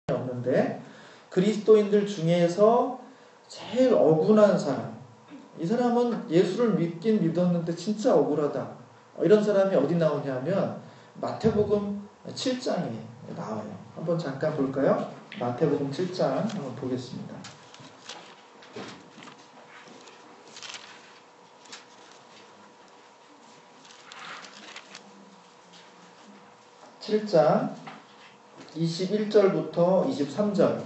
없는데 그리스도인들 중에서 제일 억울한 사람, 이 사람은 예수를 믿긴 믿었는데 진짜 억울하다, 이런 사람이 어디 나오냐면 마태복음 7장에 나와요. 한번 잠깐 볼까요? 마태복음 7장 한번 보겠습니다. 7장 21절부터 23절.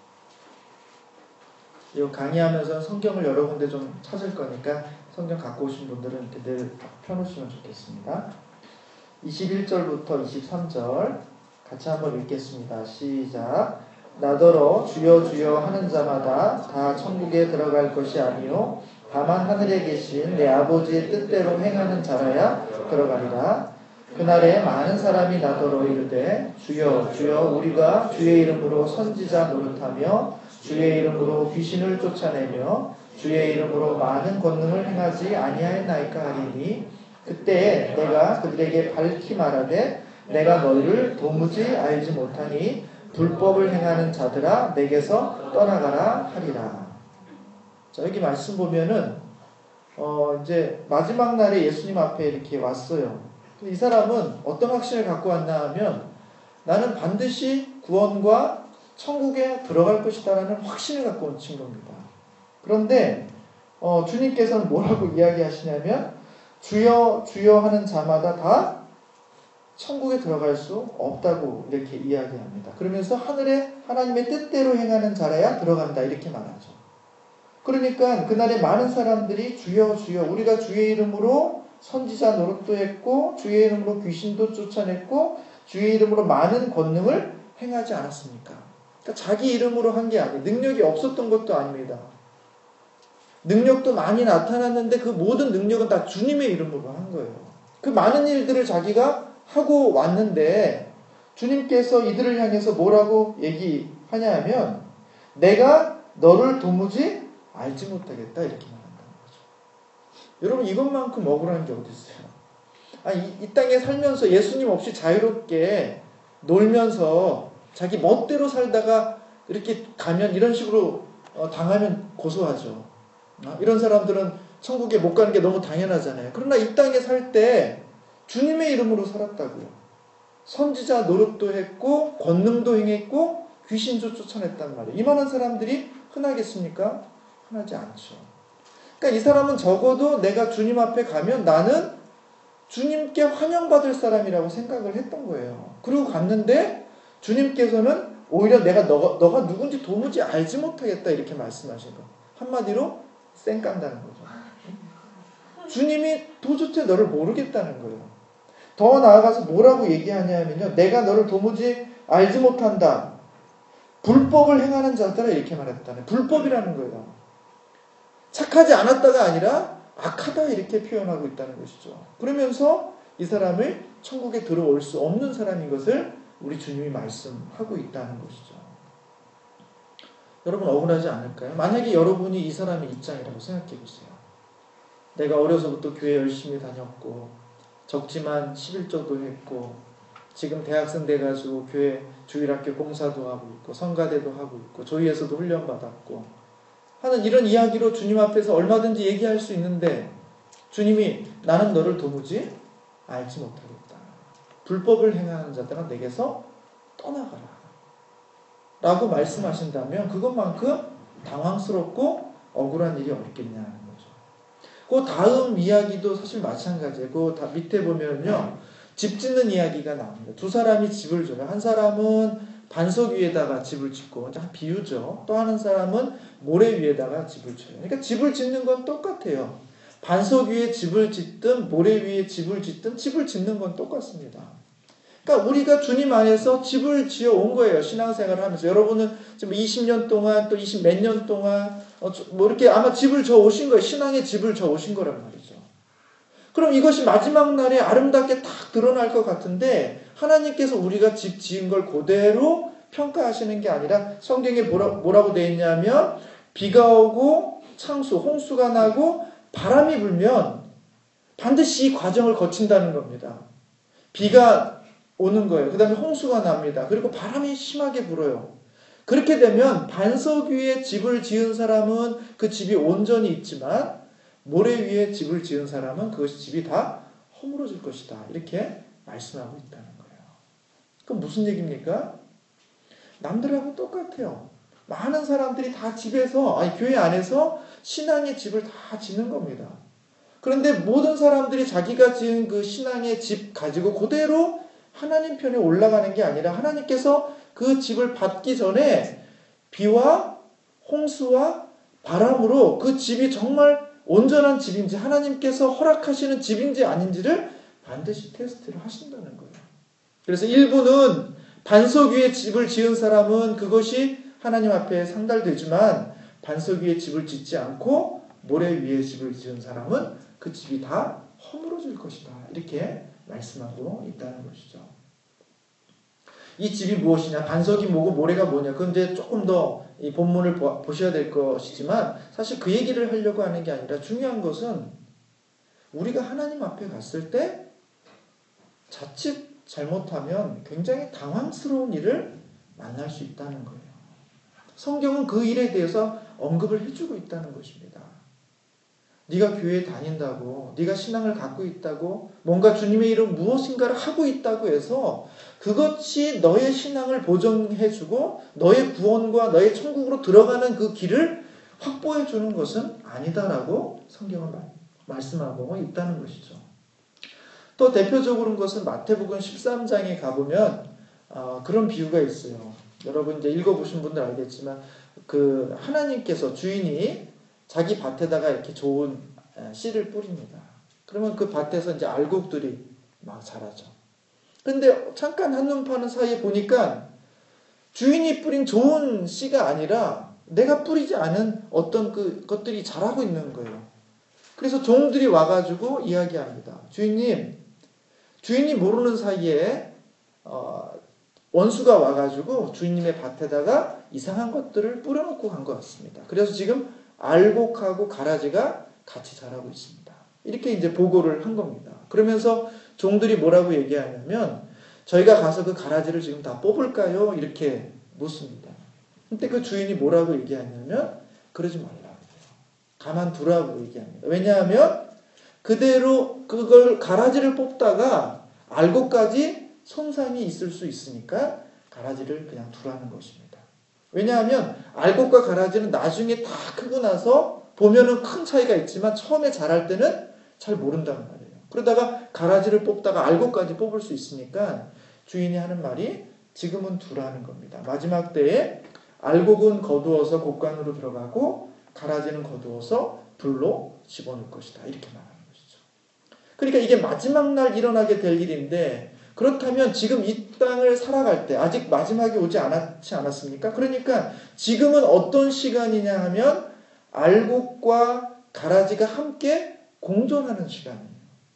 이 강의하면서 성경을 여러 군데 좀 찾을 거니까 성경 갖고 오신 분들은 이렇게 늘 펴놓으시면 좋겠습니다. 21절부터 23절 같이 한번 읽겠습니다. 시작. 나더러 주여 주여 하는 자마다 다 천국에 들어갈 것이 아니요 다만 하늘에 계신 내 아버지의 뜻대로 행하는 자라야 들어가리라. 그날에 많은 사람이 나더러 이르되 주여 주여 우리가 주의 이름으로 선지자 노릇하며 주의 이름으로 귀신을 쫓아내며 주의 이름으로 많은 권능을 행하지 아니하였나이까 하리니 그때 내가 그들에게 밝히 말하되 내가 너희를 도무지 알지 못하니 불법을 행하는 자들아 내게서 떠나가라 하리라. 자, 여기 말씀 보면은 이제 마지막 날에 예수님 앞에 이렇게 왔어요. 이 사람은 어떤 확신을 갖고 왔나 하면 나는 반드시 구원과 천국에 들어갈 것이다라는 확신을 갖고 온 친구입니다. 그런데 주님께서는 뭐라고 이야기하시냐면 주여 주여 하는 자마다 다 천국에 들어갈 수 없다고 이렇게 이야기합니다. 그러면서 하늘에 하나님의 뜻대로 행하는 자라야 들어간다 이렇게 말하죠. 그러니까 그날에 많은 사람들이 주여 주여 우리가 주의 이름으로 선지자 노릇도 했고 주의 이름으로 귀신도 쫓아냈고 주의 이름으로 많은 권능을 행하지 않았습니까? 그러니까 자기 이름으로 한 게 아니에요. 능력이 없었던 것도 아닙니다. 능력도 많이 나타났는데 그 모든 능력은 다 주님의 이름으로 한 거예요. 그 많은 일들을 자기가 하고 왔는데 주님께서 이들을 향해서 뭐라고 얘기하냐 하면 내가 너를 도무지 알지 못하겠다 이렇게 말한다는 거죠. 여러분 이것만큼 억울한 게 어디 있어요? 이 땅에 살면서 예수님 없이 자유롭게 놀면서 자기 멋대로 살다가 이렇게 가면 이런 식으로 당하면 고소하죠. 이런 사람들은 천국에 못 가는 게 너무 당연하잖아요. 그러나 이 땅에 살 때 주님의 이름으로 살았다고요. 선지자 노릇도 했고 권능도 행했고 귀신도 쫓아냈단 말이에요. 이만한 사람들이 흔하겠습니까? 흔하지 않죠. 그러니까 이 사람은 적어도 내가 주님 앞에 가면 나는 주님께 환영받을 사람이라고 생각을 했던 거예요. 그리고 갔는데 주님께서는 오히려 너가 누군지 도무지 알지 못하겠다 이렇게 말씀하신 거예요. 한마디로 쌩깐다는 거죠. 주님이 도저히 너를 모르겠다는 거예요. 더 나아가서 뭐라고 얘기하냐면요. 내가 너를 도무지 알지 못한다. 불법을 행하는 자들아 이렇게 말했다네. 불법이라는 거예요. 착하지 않았다가 아니라 악하다 이렇게 표현하고 있다는 것이죠. 그러면서 이 사람을 천국에 들어올 수 없는 사람인 것을 우리 주님이 말씀하고 있다는 것이죠. 여러분 억울하지 않을까요? 만약에 여러분이 이 사람의 입장이라고 생각해 보세요. 내가 어려서부터 교회 열심히 다녔고 적지만 11조도 했고 지금 대학생 돼가지고 교회 주일학교 봉사도 하고 있고 성가대도 하고 있고 조위에서도 훈련받았고 하는 이런 이야기로 주님 앞에서 얼마든지 얘기할 수 있는데 주님이 나는 너를 도무지 알지 못하겠다. 불법을 행하는 자들아 내게서 떠나가라 라고 말씀하신다면 그것만큼 당황스럽고 억울한 일이 어딨겠냐는 거죠. 그 다음 이야기도 사실 마찬가지예요. 그 밑에 보면요. 집 짓는 이야기가 나옵니다. 두 사람이 집을 줘요. 한 사람은 반석 위에다가 집을 짓고 비유죠. 또 하는 사람은 모래 위에다가 집을 쳐요. 그러니까 집을 짓는 건 똑같아요. 반석 위에 집을 짓든 모래 위에 집을 짓든 집을 짓는 건 똑같습니다. 그러니까 우리가 주님 안에서 집을 지어 온 거예요. 신앙생활을 하면서. 여러분은 지금 20년 동안 또 20 몇 년 동안 뭐 이렇게 아마 집을 져 오신 거예요. 신앙의 집을 져 오신 거란 말이죠. 그럼 이것이 마지막 날에 아름답게 딱 드러날 것 같은데 하나님께서 우리가 집 지은 걸 그대로 평가하시는 게 아니라 성경에 뭐라고 되어 있냐면 비가 오고 창수, 홍수가 나고 바람이 불면 반드시 이 과정을 거친다는 겁니다. 비가 오는 거예요. 그 다음에 홍수가 납니다. 그리고 바람이 심하게 불어요. 그렇게 되면 반석 위에 집을 지은 사람은 그 집이 온전히 있지만 모래 위에 집을 지은 사람은 그것이 집이 다 허물어질 것이다. 이렇게 말씀하고 있다는 거예요. 그럼 무슨 얘기입니까? 남들하고 똑같아요. 많은 사람들이 다 집에서, 교회 안에서 신앙의 집을 다 짓는 겁니다. 그런데 모든 사람들이 자기가 지은 그 신앙의 집 가지고 그대로 하나님 편에 올라가는 게 아니라 하나님께서 그 집을 받기 전에 비와 홍수와 바람으로 그 집이 정말 온전한 집인지 하나님께서 허락하시는 집인지 아닌지를 반드시 테스트를 하신다는 거예요. 그래서 일부는 반석 위에 집을 지은 사람은 그것이 하나님 앞에 상달되지만 반석 위에 집을 짓지 않고 모래 위에 집을 지은 사람은 그 집이 다 허물어질 것이다. 이렇게 말씀하고 있다는 것이죠. 이 집이 무엇이냐, 반석이 뭐고 모래가 뭐냐, 그건 이제 조금 더 이 본문을 보셔야 될 것이지만 사실 그 얘기를 하려고 하는 게 아니라 중요한 것은 우리가 하나님 앞에 갔을 때 자칫 잘못하면 굉장히 당황스러운 일을 만날 수 있다는 거예요. 성경은 그 일에 대해서 언급을 해주고 있다는 것입니다. 네가 교회에 다닌다고, 네가 신앙을 갖고 있다고, 뭔가 주님의 이름 무엇인가를 하고 있다고 해서 그것이 너의 신앙을 보정해주고 너의 구원과 너의 천국으로 들어가는 그 길을 확보해주는 것은 아니다라고 성경은 말씀하고 있다는 것이죠. 또 대표적으로는 것은 마태복음 13장에 가보면 그런 비유가 있어요. 여러분 이제 읽어보신 분들 알겠지만 그 하나님께서 주인이 자기 밭에다가 이렇게 좋은 씨를 뿌립니다. 그러면 그 밭에서 이제 알곡들이 막 자라죠. 근데 잠깐 한눈 파는 사이에 보니까 주인이 뿌린 좋은 씨가 아니라 내가 뿌리지 않은 어떤 것들이 자라고 있는 거예요. 그래서 종들이 와가지고 이야기합니다. 주인이 모르는 사이에 원수가 와가지고 주인님의 밭에다가 이상한 것들을 뿌려놓고 간 것 같습니다. 그래서 지금 알곡하고 가라지가 같이 자라고 있습니다. 이렇게 이제 보고를 한 겁니다. 그러면서 종들이 뭐라고 얘기하냐면 저희가 가서 그 가라지를 지금 다 뽑을까요? 이렇게 묻습니다. 근데 그 주인이 뭐라고 얘기하냐면 그러지 말라고 해요. 가만두라고 얘기합니다. 왜냐하면 그대로 그걸 가라지를 뽑다가 알곡까지 손상이 있을 수 있으니까 가라지를 그냥 두라는 것입니다. 왜냐하면 알곡과 가라지는 나중에 다 크고 나서 보면은 큰 차이가 있지만 처음에 자랄 때는 잘 모른단 말이에요. 그러다가 가라지를 뽑다가 알곡까지 뽑을 수 있으니까 주인이 하는 말이 지금은 두라는 겁니다. 마지막 때에 알곡은 거두어서 곡간으로 들어가고 가라지는 거두어서 불로 집어넣을 것이다. 이렇게 말합니다. 그러니까 이게 마지막 날 일어나게 될 일인데 그렇다면 지금 이 땅을 살아갈 때 아직 마지막이 오지 않았습니까? 그러니까 지금은 어떤 시간이냐 하면 알곡과 가라지가 함께 공존하는 시간이에요.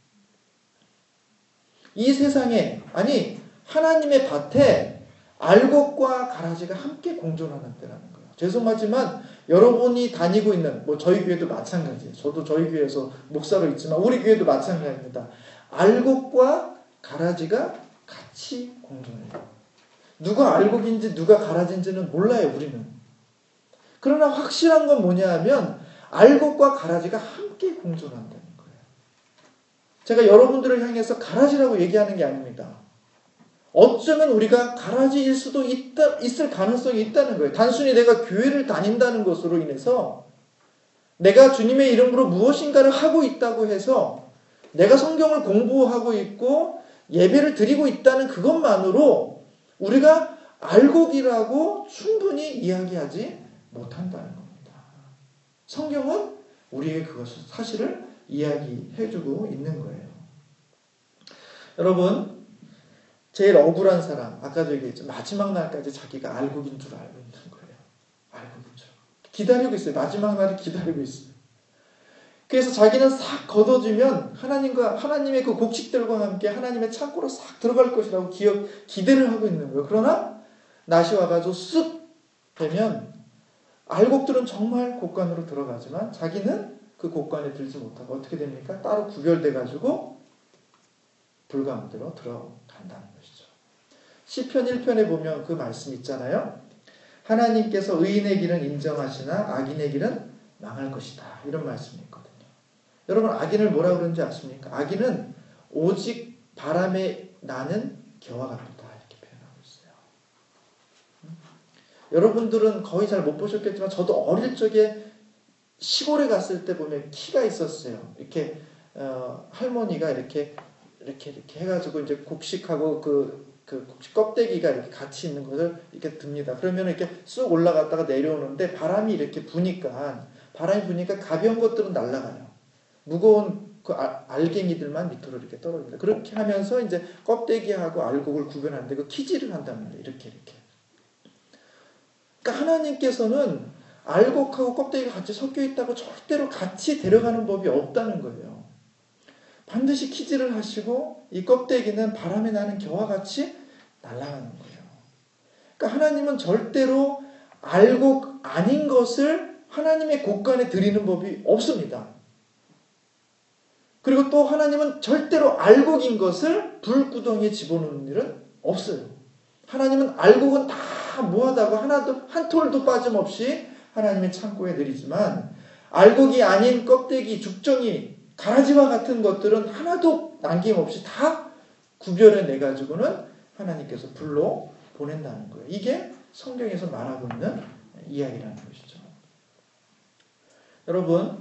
이 세상에 하나님의 밭에 알곡과 가라지가 함께 공존하는 때라는 거예요. 죄송하지만 여러분이 다니고 있는 저희 교회도 마찬가지예요. 저도 저희 교회에서 목사로 있지만 우리 교회도 마찬가지입니다. 알곡과 가라지가 같이 공존해요. 누가 알곡인지 누가 가라지인지는 몰라요. 우리는. 그러나 확실한 건 뭐냐 하면 알곡과 가라지가 함께 공존한다는 거예요. 제가 여러분들을 향해서 가라지라고 얘기하는 게 아닙니다. 어쩌면 우리가 가라지일 수도 있을 가능성이 있다는 거예요. 단순히 내가 교회를 다닌다는 것으로 인해서 내가 주님의 이름으로 무엇인가를 하고 있다고 해서 내가 성경을 공부하고 있고 예배를 드리고 있다는 그것만으로 우리가 알곡이라고 충분히 이야기하지 못한다는 겁니다. 성경은 우리에게 그것을 사실을 이야기해주고 있는 거예요. 여러분 제일 억울한 사람, 아까도 얘기했죠. 마지막 날까지 자기가 알곡인 줄 알고 있는 거예요. 알곡인 줄. 기다리고 있어요. 마지막 날을 기다리고 있어요. 그래서 자기는 싹 걷어주면 하나님의 그 곡식들과 함께 하나님의 창고로 싹 들어갈 것이라고 기대를 하고 있는 거예요. 그러나 낮이 와가지고 쓱 되면 알곡들은 정말 곡간으로 들어가지만 자기는 그 곡간에 들지 못하고 어떻게 됩니까? 따로 구별돼가지고 불 가운데로 들어간다는 것이죠. 시편 1편에 보면 그 말씀 있잖아요. 하나님께서 의인의 길은 인정하시나 악인의 길은 망할 것이다. 이런 말씀이 있거든요. 여러분 악인을 뭐라고 그러는지 아십니까? 악인은 오직 바람에 나는 겨와 같다. 이렇게 표현하고 있어요. 여러분들은 거의 잘 못 보셨겠지만 저도 어릴 적에 시골에 갔을 때 보면 키가 있었어요. 이렇게 할머니가 이렇게 해가지고 이제 곡식하고 그 곡식 껍데기가 이렇게 같이 있는 것을 이렇게 듭니다. 그러면 이렇게 쑥 올라갔다가 내려오는데 바람이 부니까 가벼운 것들은 날아가요. 무거운 그 알갱이들만 밑으로 이렇게 떨어집니다. 그렇게 하면서 이제 껍데기하고 알곡을 구별하는데 그 키질을 한단 말이에요. 이렇게. 그러니까 하나님께서는 알곡하고 껍데기가 같이 섞여 있다고 절대로 같이 데려가는 법이 없다는 거예요. 반드시 키질을 하시고 이 껍데기는 바람에 나는 겨와 같이 날아가는 거예요. 그러니까 하나님은 절대로 알곡 아닌 것을 하나님의 곳간에 드리는 법이 없습니다. 그리고 또 하나님은 절대로 알곡인 것을 불구덩이에 집어넣는 일은 없어요. 하나님은 알곡은 다 모아다가 하나도 한 톨도 빠짐없이 하나님의 창고에 드리지만 알곡이 아닌 껍데기, 죽정이, 가라지와 같은 것들은 하나도 남김없이 다 구별해 내가지고는 하나님께서 불로 보낸다는 거예요. 이게 성경에서 말하고 있는 이야기라는 것이죠. 여러분,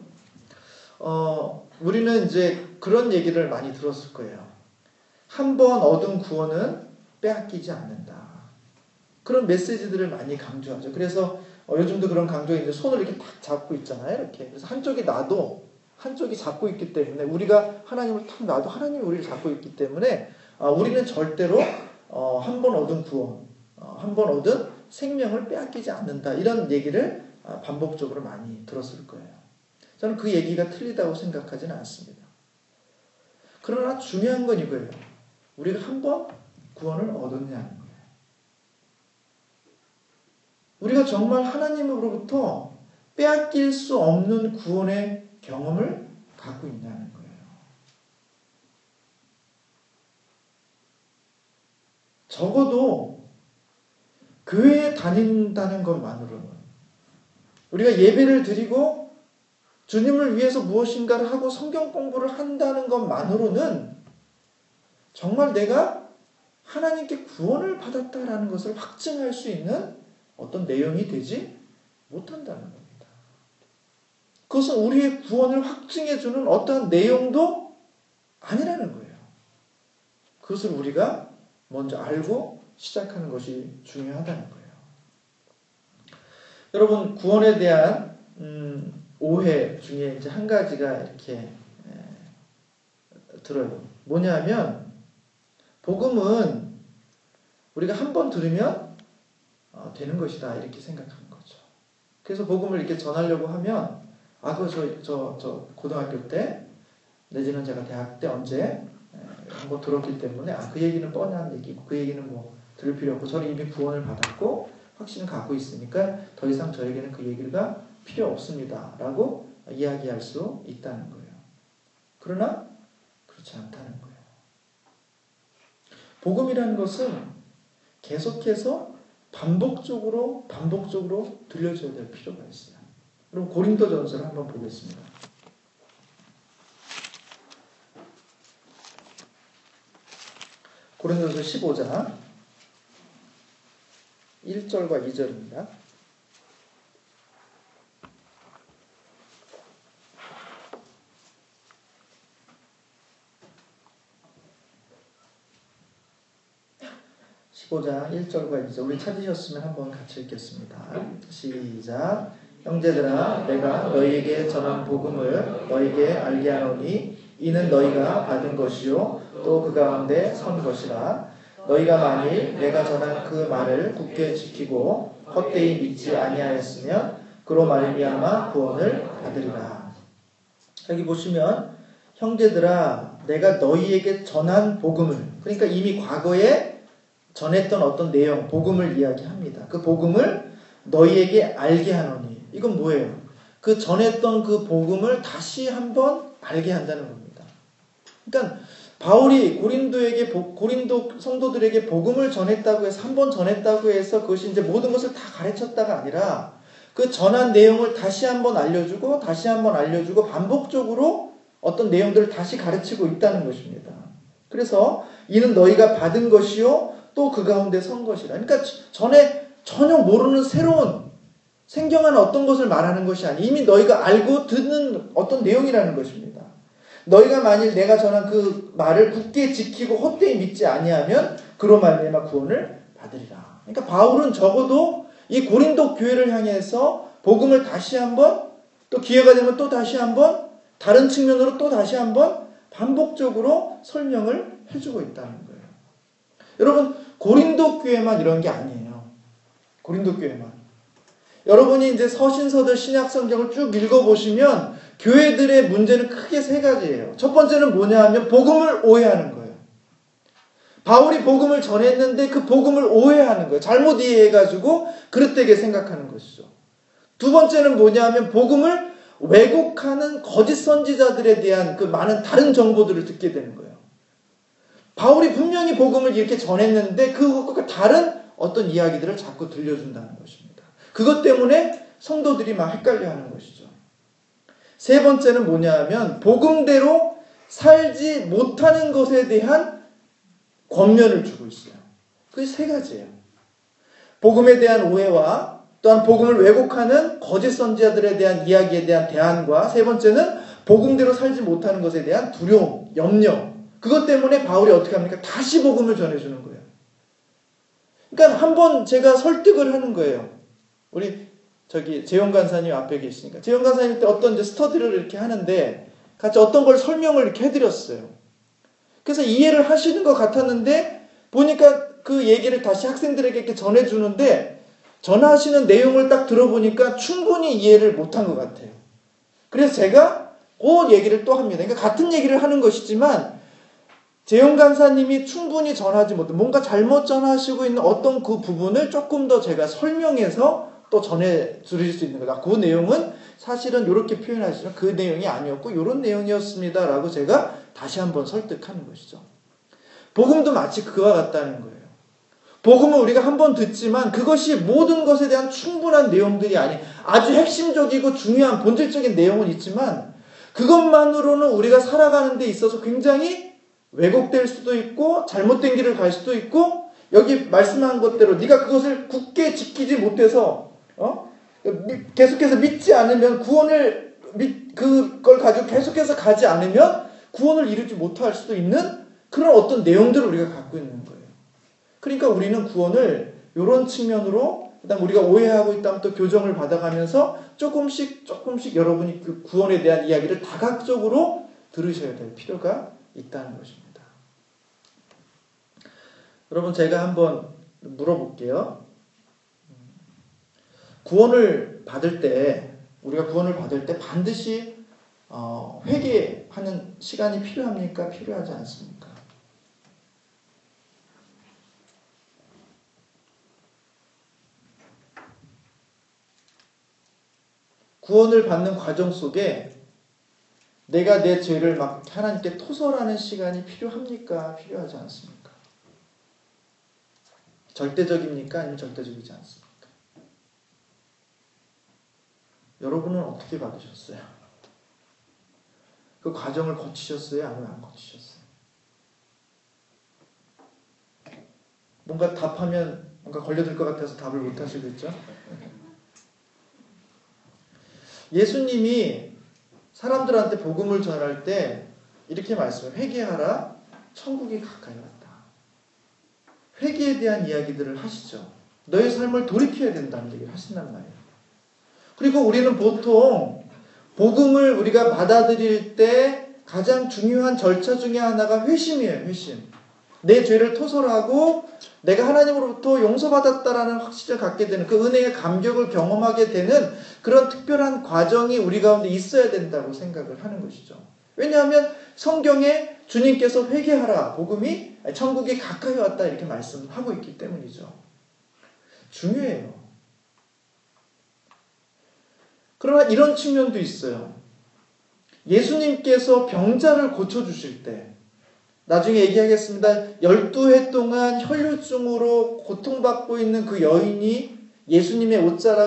우리는 이제 그런 얘기를 많이 들었을 거예요. 한 번 얻은 구원은 빼앗기지 않는다. 그런 메시지들을 많이 강조하죠. 그래서 요즘도 그런 강조에 이제 손을 이렇게 딱 잡고 있잖아요. 이렇게. 그래서 한쪽이 나도 한쪽이 잡고 있기 때문에 우리가 하나님을 탁 놔도 하나님이 우리를 잡고 있기 때문에 우리는 절대로 한 번 얻은 구원, 한 번 얻은 생명을 빼앗기지 않는다. 이런 얘기를 반복적으로 많이 들었을 거예요. 저는 그 얘기가 틀리다고 생각하지는 않습니다. 그러나 중요한 건 이거예요. 우리가 한 번 구원을 얻었냐는 거예요. 우리가 정말 하나님으로부터 빼앗길 수 없는 구원의 경험을 갖고 있냐는 거예요. 적어도 교회에 다닌다는 것만으로는 우리가 예배를 드리고 주님을 위해서 무엇인가를 하고 성경 공부를 한다는 것만으로는 정말 내가 하나님께 구원을 받았다라는 것을 확증할 수 있는 어떤 내용이 되지 못한다는 겁니다. 그것은 우리의 구원을 확증해주는 어떠한 내용도 아니라는 거예요. 그것을 우리가 먼저 알고 시작하는 것이 중요하다는 거예요. 여러분, 구원에 대한 오해 중에 이제 한 가지가 이렇게 들어요. 뭐냐면 복음은 우리가 한 번 들으면 되는 것이다 이렇게 생각하는 거죠. 그래서 복음을 이렇게 전하려고 하면 저 고등학교 때 내지는 제가 대학 때 언제 한번 들었기 때문에 그 얘기는 뻔한 얘기고 그 얘기는 뭐 들을 필요 없고 저는 이미 구원을 받았고 확신을 갖고 있으니까 더 이상 저에게는 그 얘기가 필요 없습니다 라고 이야기할 수 있다는 거예요. 그러나 그렇지 않다는 거예요. 복음이라는 것은 계속해서 반복적으로 들려줘야 될 필요가 있어요. 그럼 고린도전서를 한번 보겠습니다. 고린도전서 15장 1절과 2절입니다. (15장) 1절과 2절 우리 찾으셨으면 한번 같이 읽겠습니다. 시작. 형제들아 내가 너희에게 전한 복음을 너희에게 알게 하노니 이는 너희가 받은 것이요 또 그 가운데 선 것이라. 너희가 만일 내가 전한 그 말을 굳게 지키고 헛되이 믿지 아니하였으면 그로 말미암아 구원을 받으리라. 여기 보시면 형제들아 내가 너희에게 전한 복음을, 그러니까 이미 과거에 전했던 어떤 내용, 복음을 이야기합니다. 그 복음을 너희에게 알게 하노니, 이건 뭐예요? 그 전했던 그 복음을 다시 한번 알게 한다는 겁니다. 그러니까 바울이 고린도 성도들에게 복음을 전했다고 해서 한 번 전했다고 해서 그것이 이제 모든 것을 다 가르쳤다가 아니라 그 전한 내용을 다시 한번 알려주고 다시 한번 알려주고 반복적으로 어떤 내용들을 다시 가르치고 있다는 것입니다. 그래서 이는 너희가 받은 것이요 또 그 가운데 선 것이라. 그러니까 전에 전혀 모르는 새로운 생경한 어떤 것을 말하는 것이 아니 이미 너희가 알고 듣는 어떤 내용이라는 것입니다. 너희가 만일 내가 전한 그 말을 굳게 지키고 헛되이 믿지 아니하면 그로 말미암아 구원을 받으리라. 그러니까 바울은 적어도 이 고린도 교회를 향해서 복음을 다시 한번 또 기회가 되면 또 다시 한번 다른 측면으로 또 다시 한번 반복적으로 설명을 해주고 있다는 거예요. 여러분 고린도 교회만 이런 게 아니에요. 고린도 교회만. 여러분이 이제 서신서들 신약 성경을 쭉 읽어보시면 교회들의 문제는 크게 세 가지예요. 첫 번째는 뭐냐 하면 복음을 오해하는 거예요. 바울이 복음을 전했는데 그 복음을 오해하는 거예요. 잘못 이해해가지고 그릇되게 생각하는 것이죠. 두 번째는 뭐냐 하면 복음을 왜곡하는 거짓 선지자들에 대한 그 많은 다른 정보들을 듣게 되는 거예요. 바울이 분명히 복음을 이렇게 전했는데 그 다른 어떤 이야기들을 자꾸 들려준다는 것입니다. 그것 때문에 성도들이 막 헷갈려하는 것이죠. 세 번째는 뭐냐 하면 복음대로 살지 못하는 것에 대한 권면을 주고 있어요. 그게 세 가지예요. 복음에 대한 오해와 또한 복음을 왜곡하는 거짓 선지자들에 대한 이야기에 대한 대안과 세 번째는 복음대로 살지 못하는 것에 대한 두려움, 염려. 그것 때문에 바울이 어떻게 합니까? 다시 복음을 전해주는 거예요. 그러니까 한번 제가 설득을 하는 거예요. 우리 재영 간사님 앞에 계시니까 재영 간사님 때 어떤 이제 스터디를 이렇게 하는데 같이 어떤 걸 설명을 이렇게 해드렸어요. 그래서 이해를 하시는 것 같았는데 보니까 그 얘기를 다시 학생들에게 이렇게 전해주는데 전하시는 내용을 딱 들어보니까 충분히 이해를 못한 것 같아요. 그래서 제가 그 얘기를 또 합니다. 그러니까 같은 얘기를 하는 것이지만 재영 간사님이 충분히 전하지 못한 뭔가 잘못 전하시고 있는 어떤 그 부분을 조금 더 제가 설명해서 또 전해 드릴 수 있는 거다. 그 내용은 사실은 이렇게 표현하시면 그 내용이 아니었고 이런 내용이었습니다. 라고 제가 다시 한번 설득하는 것이죠. 복음도 마치 그와 같다는 거예요. 복음은 우리가 한번 듣지만 그것이 모든 것에 대한 충분한 내용들이 아닌 아주 핵심적이고 중요한 본질적인 내용은 있지만 그것만으로는 우리가 살아가는 데 있어서 굉장히 왜곡될 수도 있고 잘못된 길을 갈 수도 있고 여기 말씀한 것대로 네가 그것을 굳게 지키지 못해서 계속해서 믿지 않으면 그걸 가지고 계속해서 가지 않으면 구원을 이루지 못할 수도 있는 그런 어떤 내용들을 우리가 갖고 있는 거예요. 그러니까 우리는 구원을 이런 측면으로 그다음 우리가 오해하고 있다면 또 교정을 받아가면서 조금씩 여러분이 그 구원에 대한 이야기를 다각적으로 들으셔야 될 필요가 있다는 것입니다. 여러분 제가 한번 물어볼게요. 우리가 구원을 받을 때 반드시 회개하는 시간이 필요합니까? 필요하지 않습니까? 구원을 받는 과정 속에 내가 내 죄를 막 하나님께 토설하는 시간이 필요합니까? 필요하지 않습니까? 절대적입니까? 아니면 절대적이지 않습니까? 여러분은 어떻게 받으셨어요? 그 과정을 거치셨어요? 아니면 안 거치셨어요? 뭔가 답하면 뭔가 걸려들 것 같아서 답을 못 하시겠죠? 예수님이 사람들한테 복음을 전할 때 이렇게 말씀해요. 회개하라, 천국이 가까이 왔다. 회개에 대한 이야기들을 하시죠. 너의 삶을 돌이켜야 된다는 얘기를 하신단 말이에요. 그리고 우리는 보통 복음을 우리가 받아들일 때 가장 중요한 절차 중에 하나가 회심이에요. 회심. 내 죄를 토설하고 내가 하나님으로부터 용서받았다라는 확신을 갖게 되는 그 은혜의 감격을 경험하게 되는 그런 특별한 과정이 우리 가운데 있어야 된다고 생각을 하는 것이죠. 왜냐하면 성경에 주님께서 회개하라, 복음이 천국이 가까이 왔다 이렇게 말씀하고 있기 때문이죠. 중요해요. 그러나 이런 측면도 있어요. 예수님께서 병자를 고쳐주실 때 나중에 얘기하겠습니다. 12해 동안 혈류증으로 고통받고 있는 그 여인이 예수님의 옷자락